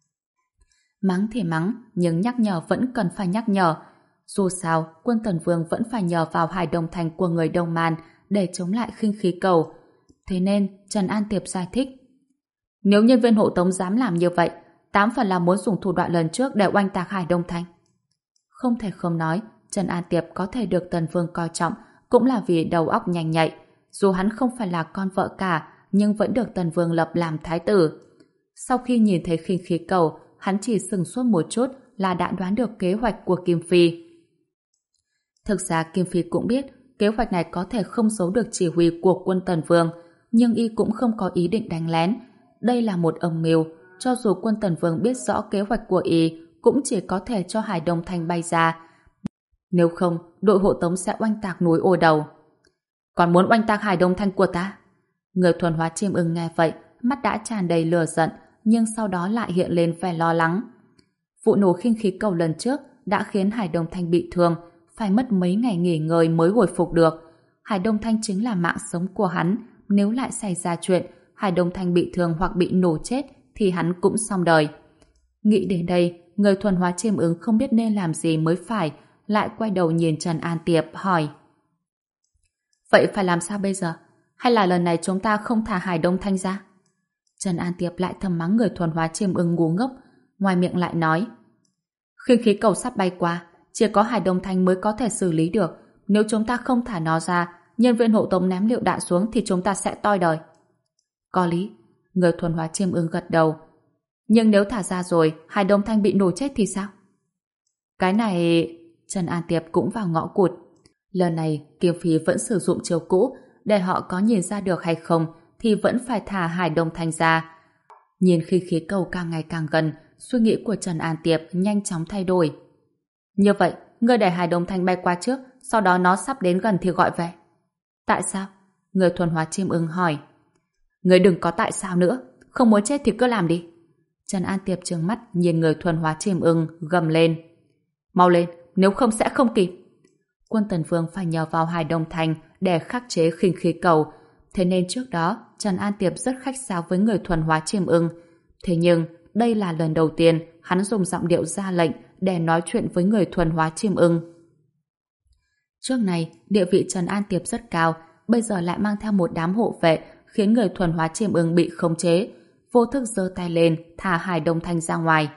Mắng thì mắng, nhưng nhắc nhở vẫn cần phải nhắc nhở. Dù sao, quân Tần Vương vẫn phải nhờ vào Hải Đông Thành của người Đông Man để chống lại khinh khí cầu. Thế nên, Trần An Tiệp giải thích. Nếu nhân viên hộ tống dám làm như vậy, tám phần là muốn dùng thủ đoạn lần trước để oanh tạc Hải Đông Thành. Không thể không nói, Trần An Tiệp có thể được Tần Vương coi trọng cũng là vì đầu óc nhanh nhạy. Dù hắn không phải là con vợ cả, nhưng vẫn được Tần Vương lập làm thái tử. Sau khi nhìn thấy khinh khí cầu, hắn chỉ sừng sốt một chút là đã đoán được kế hoạch của Kim Phi. Thực ra Kim Phi cũng biết kế hoạch này có thể không giấu được chỉ huy của quân Tần Vương, nhưng y cũng không có ý định đánh lén. Đây là một âm mưu, cho dù quân Tần Vương biết rõ kế hoạch của y, cũng chỉ có thể cho Hải Đông Thành bay ra. Nếu không, đội hộ tống sẽ oanh tạc núi Ô Đầu. Còn muốn oanh tạc Hải Đông Thành của ta? Người thuần hóa chiêm ưng nghe vậy, mắt đã tràn đầy lửa giận, nhưng sau đó lại hiện lên vẻ lo lắng. Vụ nổ khinh khí cầu lần trước đã khiến Hải Đông Thành bị thương, phải mất mấy ngày nghỉ ngơi mới hồi phục được. Hải Đông Thanh chính là mạng sống của hắn, nếu lại xảy ra chuyện Hải Đông Thanh bị thương hoặc bị nổ chết thì hắn cũng xong đời. Nghĩ đến đây, người thuần hóa chiêm ưng không biết nên làm gì mới phải, lại quay đầu nhìn Trần An Tiệp hỏi. Vậy phải làm sao bây giờ? Hay là lần này chúng ta không thả Hải Đông Thanh ra? Trần An Tiệp lại thầm mắng người thuần hóa chiêm ưng ngu ngốc, ngoài miệng lại nói. Khinh khí cầu sắp bay qua, chỉ có Hải Đông Thanh mới có thể xử lý được, nếu chúng ta không thả nó ra, nhân viên hộ tống ném lựu đạn xuống thì chúng ta sẽ toi đời. Có lý, người thuần hóa chim ưng gật đầu. Nhưng nếu thả ra rồi, Hải Đông Thanh bị nổ chết thì sao? Cái này... Trần An Tiệp cũng vào ngõ cụt. Lần này, Kim Phi vẫn sử dụng chiêu cũ, để họ có nhìn ra được hay không thì vẫn phải thả Hải Đông Thanh ra. Nhìn khi khí cầu càng ngày càng gần, suy nghĩ của Trần An Tiệp nhanh chóng thay đổi. Như vậy, người để Hải Đông Thanh bay qua trước, sau đó nó sắp đến gần thì gọi về. Tại sao? Người thuần hóa chim ưng hỏi. Người đừng có tại sao nữa, không muốn chết thì cứ làm đi. Trần An Tiệp trừng mắt nhìn người thuần hóa chim ưng gầm lên. Mau lên, nếu không sẽ không kịp. Quân Tần Vương phải nhờ vào Hải Đông Thanh để khắc chế khinh khí cầu. Thế nên trước đó, Trần An Tiệp rất khách sáo với người thuần hóa chim ưng. Thế nhưng, đây là lần đầu tiên hắn dùng giọng điệu ra lệnh để nói chuyện với người thuần hóa chim ưng. Trước này, địa vị Trần An Tiệp rất cao, bây giờ lại mang theo một đám hộ vệ khiến người thuần hóa chim ưng bị khống chế. Vô thức giơ tay lên, thả Hải Đông Thanh ra ngoài.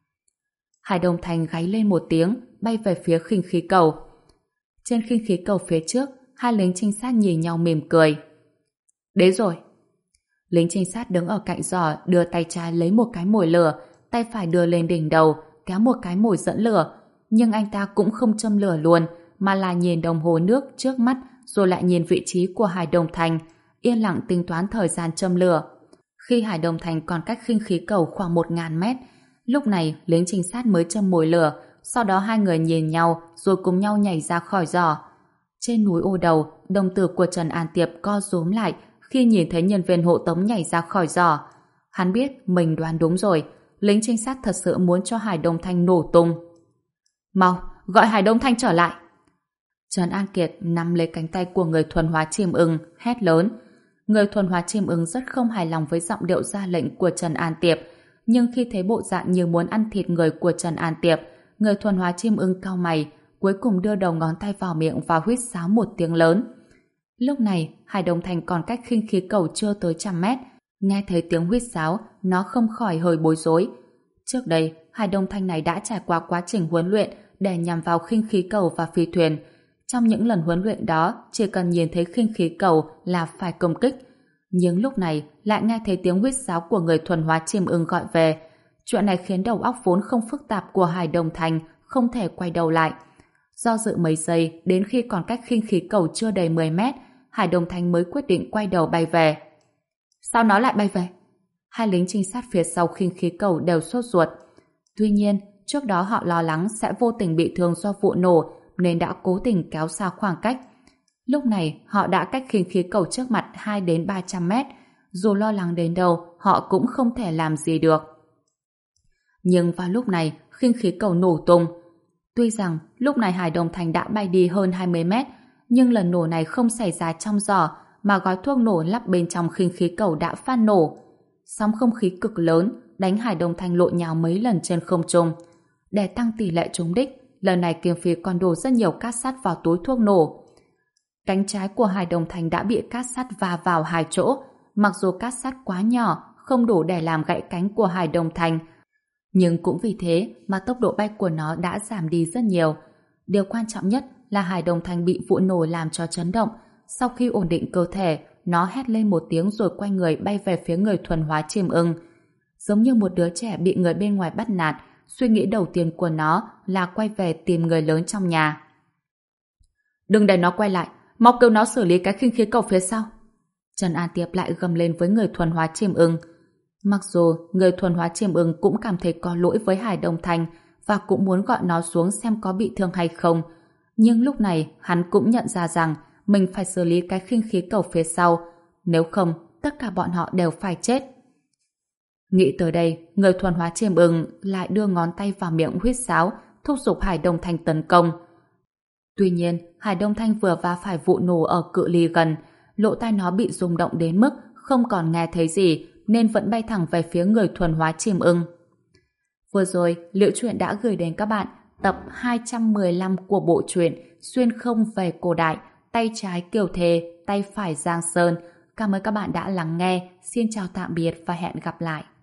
Hải Đông Thanh gáy lên một tiếng, bay về phía khinh khí cầu. Trên khinh khí cầu phía trước, hai lính trinh sát nhìn nhau mỉm cười. Đến rồi. Lính trinh sát đứng ở cạnh giỏ đưa tay trái lấy một cái mồi lửa, tay phải đưa lên đỉnh đầu, kéo một cái mồi dẫn lửa. Nhưng anh ta cũng không châm lửa luôn, mà là nhìn đồng hồ nước trước mắt rồi lại nhìn vị trí của Hải Đông Thanh, yên lặng tính toán thời gian châm lửa. Khi Hải Đông Thanh còn cách khinh khí cầu khoảng một ngàn mét, lúc này lính trinh sát mới châm mồi lửa, sau đó hai người nhìn nhau rồi cùng nhau nhảy ra khỏi giỏ. Trên núi Ô Đầu, đồng tử của Trần An Tiệp co rúm lại khi nhìn thấy nhân viên hộ tống nhảy ra khỏi giỏ. Hắn biết mình đoán đúng rồi, lính trinh sát thật sự muốn cho Hải Đông Thanh nổ tung. Mau, gọi Hải Đông Thanh trở lại. Trần An Kiệt nắm lấy cánh tay của người thuần hóa chim ưng, hét lớn. Người thuần hóa chim ưng rất không hài lòng với giọng điệu ra lệnh của Trần An Tiệp, nhưng khi thấy bộ dạng như muốn ăn thịt người của Trần An Tiệp, người thuần hóa chim ưng cau mày, cuối cùng đưa đầu ngón tay vào miệng và huýt sáo một tiếng lớn. Lúc này, Hải Đông Thanh còn cách khinh khí cầu chưa tới trăm mét. Nghe thấy tiếng huýt sáo, nó không khỏi hơi bối rối. Trước đây, Hải Đông Thanh này đã trải qua quá trình huấn luyện để nhằm vào khinh khí cầu và phi thuyền. Trong những lần huấn luyện đó, chỉ cần nhìn thấy khinh khí cầu là phải công kích. Nhưng lúc này, lại nghe thấy tiếng huýt sáo của người thuần hóa chim ưng gọi về. Chuyện này khiến đầu óc vốn không phức tạp của Hải Đông Thanh không thể quay đầu lại. Do dự mấy giây, đến khi còn cách khinh khí cầu chưa đầy mười mét, Hải Đông Thanh mới quyết định quay đầu bay về. Sao nó lại bay về? Hai lính trinh sát phía sau khinh khí cầu đều sốt ruột. Tuy nhiên, trước đó họ lo lắng sẽ vô tình bị thương do vụ nổ, nên đã cố tình kéo xa khoảng cách. Lúc này, họ đã cách khinh khí cầu trước mặt hai đến ba trăm mét. Dù lo lắng đến đâu, họ cũng không thể làm gì được. Nhưng vào lúc này, khinh khí cầu nổ tung. Tuy rằng, lúc này Hải Đông Thanh đã bay đi hơn hai mươi mét, nhưng lần nổ này không xảy ra trong giỏ, mà gói thuốc nổ lắp bên trong khinh khí cầu đã phát nổ. Sóng không khí cực lớn, đánh Hải Đông Thanh lộn nhào mấy lần trên không trung. Để tăng tỷ lệ trúng đích, lần này Kiếm Phi còn đổ rất nhiều cát sắt vào túi thuốc nổ. Cánh trái của Hải Đông Thanh đã bị cát sắt va vào hai chỗ. Mặc dù cát sắt quá nhỏ, không đủ để làm gãy cánh của Hải Đông Thanh, nhưng cũng vì thế mà tốc độ bay của nó đã giảm đi rất nhiều. Điều quan trọng nhất là Hải Đông Thanh bị vụ nổ làm cho chấn động. Sau khi ổn định cơ thể, nó hét lên một tiếng rồi quay người bay về phía người thuần hóa chim ưng. Giống như một đứa trẻ bị người bên ngoài bắt nạt, suy nghĩ đầu tiên của nó là quay về tìm người lớn trong nhà. Đừng để nó quay lại, mau kêu nó xử lý cái khinh khí cầu phía sau. Trần An Tiệp lại gầm lên với người thuần hóa chim ưng. Mặc dù người thuần hóa chim ưng cũng cảm thấy có lỗi với Hải Đông Thanh và cũng muốn gọi nó xuống xem có bị thương hay không, nhưng lúc này hắn cũng nhận ra rằng mình phải xử lý cái khinh khí cầu phía sau, nếu không tất cả bọn họ đều phải chết. Nghĩ tới đây, người thuần hóa chim ưng lại đưa ngón tay vào miệng huýt sáo, thúc giục Hải Đông Thanh tấn công. Tuy nhiên, Hải Đông Thanh vừa va phải vụ nổ ở cự ly gần, lỗ tai nó bị rung động đến mức không còn nghe thấy gì, nên vẫn bay thẳng về phía người thuần hóa chim ưng. Vừa rồi, Liễu Chuyện đã gửi đến các bạn tập hai trăm mười lăm của bộ truyện Xuyên không về cổ đại, tay trái Kiều Thề, tay phải Giang Sơn. Cảm ơn các bạn đã lắng nghe. Xin chào tạm biệt và hẹn gặp lại.